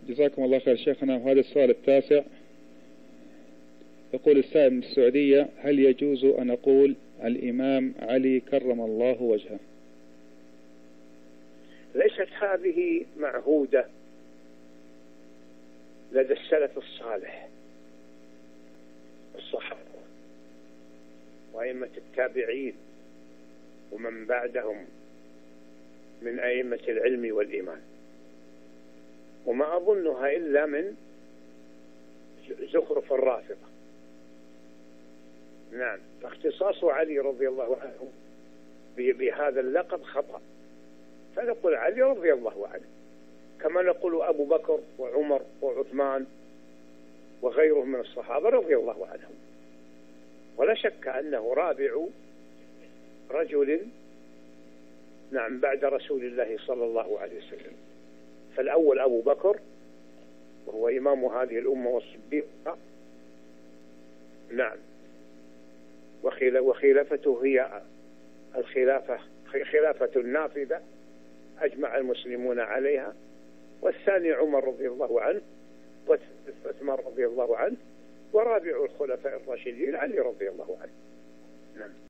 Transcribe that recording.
جزاكم الله خير شيخنا. وهذا السؤال التاسع، يقول السائل من السعودية: هل يجوز أن أقول الإمام علي كرم الله وجهه؟ ليست هذه معهودة لدى السلف الصالح الصحابة وأئمة التابعين ومن بعدهم من أئمة العلم والإيمان، وما أظنها إلا من زخرف الرافضة. نعم، فاختصاص علي رضي الله عنه بهذا اللقب خطأ، فنقول علي رضي الله عنه كما نقول أبو بكر وعمر وعثمان وغيرهم من الصحابة رضي الله عنهم. ولا شك أنه رابع رجل نعم بعد رسول الله صلى الله عليه وسلم، فالأول أبو بكر وهو إمام هذه الأمة والصديق، نعم، وخلافته هي خلافة النافذة أجمع المسلمون عليها، والثاني عمر رضي الله عنه، والثالث عثمان رضي الله عنه، ورابع الخلفاء الراشدين علي رضي الله عنه. نعم.